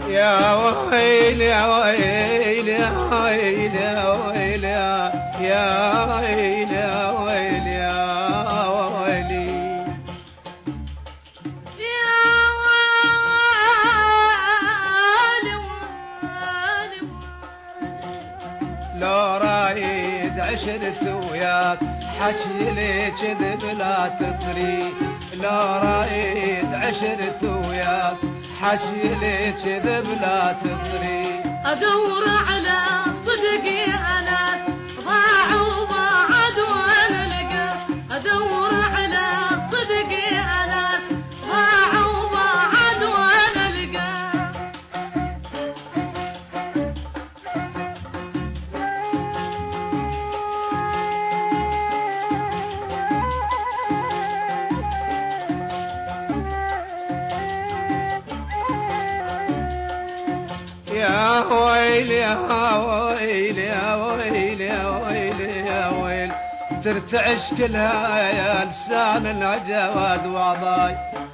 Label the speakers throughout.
Speaker 1: يا ويل يا ويل يا ويل يا ويل يا ويل يا ويل يا ويلي لو رايد عشرة وياك حكي لي كذب لا تطري، لو رايد عشرة وياك حكي لي كذب لا تطري.
Speaker 2: ادور على صدقي انا ضاع وبعد وانا لقى، ادور على صدقي انا ضاع وبعد وانا لقى.
Speaker 1: يا ويل يا ويل يا ويل يا ويل يا ويل ترتعش كلها يا لسان العجواد وعضاي،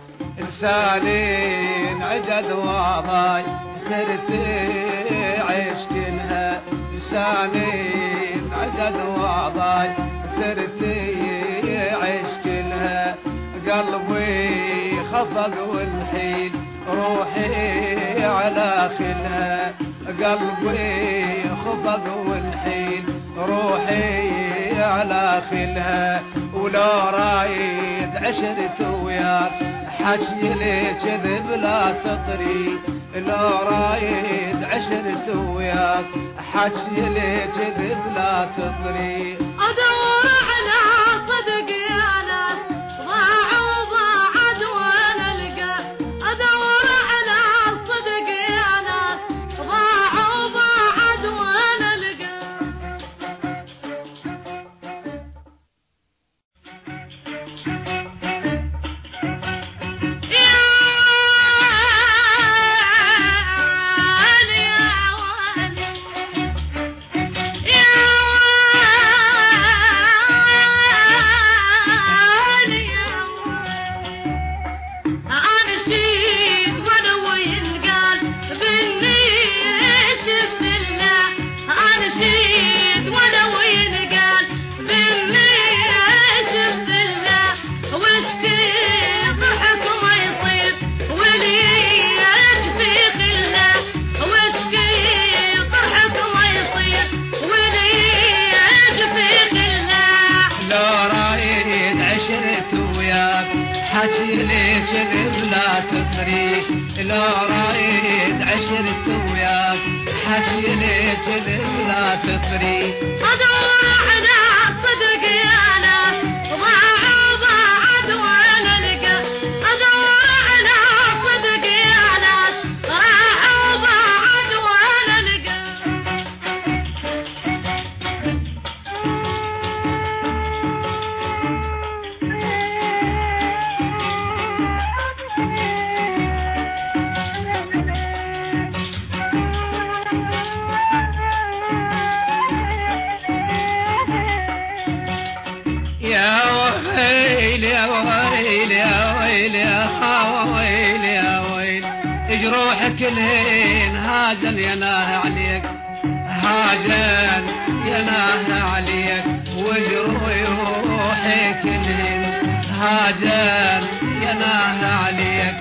Speaker 1: لساني انعجد وعضاي ترتعش كلها، لساني انعجد وعضاي ترتعش كلها. قلبي خفق والحيل روحي على خلها، قلبي خفق والحين روحي على خلها. ولو رايد عشرة وياك حكي لي كذب لا تطري، لو رايد عشرة وياك حكي لي كذب لا تطري.
Speaker 2: ادور على صدقي انا ضاع وبعد وانا لقى، ادور على صدقي انا ضاع وبعد وانا لقى.
Speaker 1: حكي لي كذب لا تطري، لو رايد عشرة وياك حكي لي كذب لا تطري.
Speaker 2: ادور على صدقي انا ضاع وبعد وانا لقى، ادور على صدقي انا ضاع وبعد وانا لقى.
Speaker 1: يا ويل يا ويل يا ويل يا ويل يا ويل جروحك الهين هاجن يناه عليك، هاجن يناه عليك وجروحك الهين هاجن يناه عليك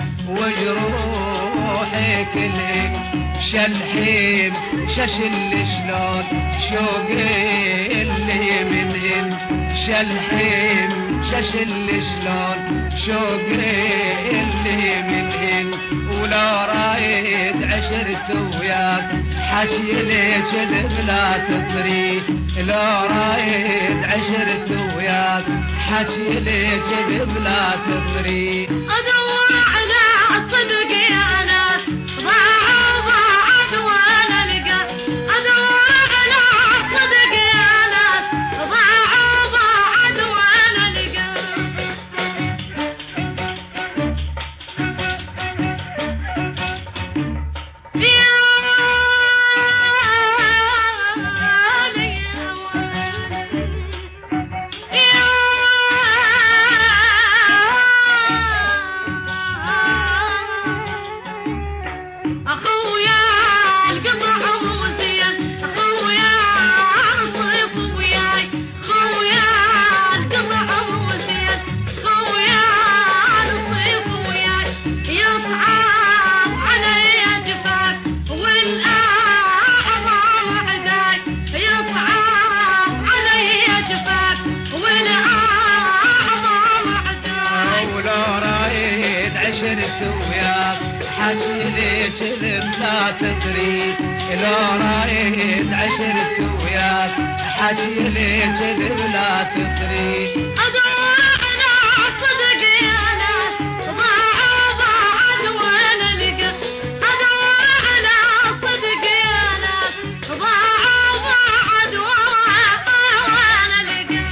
Speaker 1: وجروحك الهين. شلحين ششل شلون شوقي اللي منهن، شلحين ششل شلون شوقي اللي منهن. ولو رايد عشرة وياك حكي لي كذب لا تطري، لو رايد عشرة وياك حكي لي كذب لا تطري.
Speaker 2: ادور على صدقي انا ضاع وبعد وانا لقى، ادور على صدقي انا ضاع وبعد وانا لقى.
Speaker 1: تطري لو رايد عشرت وياك حكي لي كذب لا تطري
Speaker 2: أدور على صدقي أنا ضاع بعد وين ألقى أدور على صدقي أنا ضاع بعد وين ألقى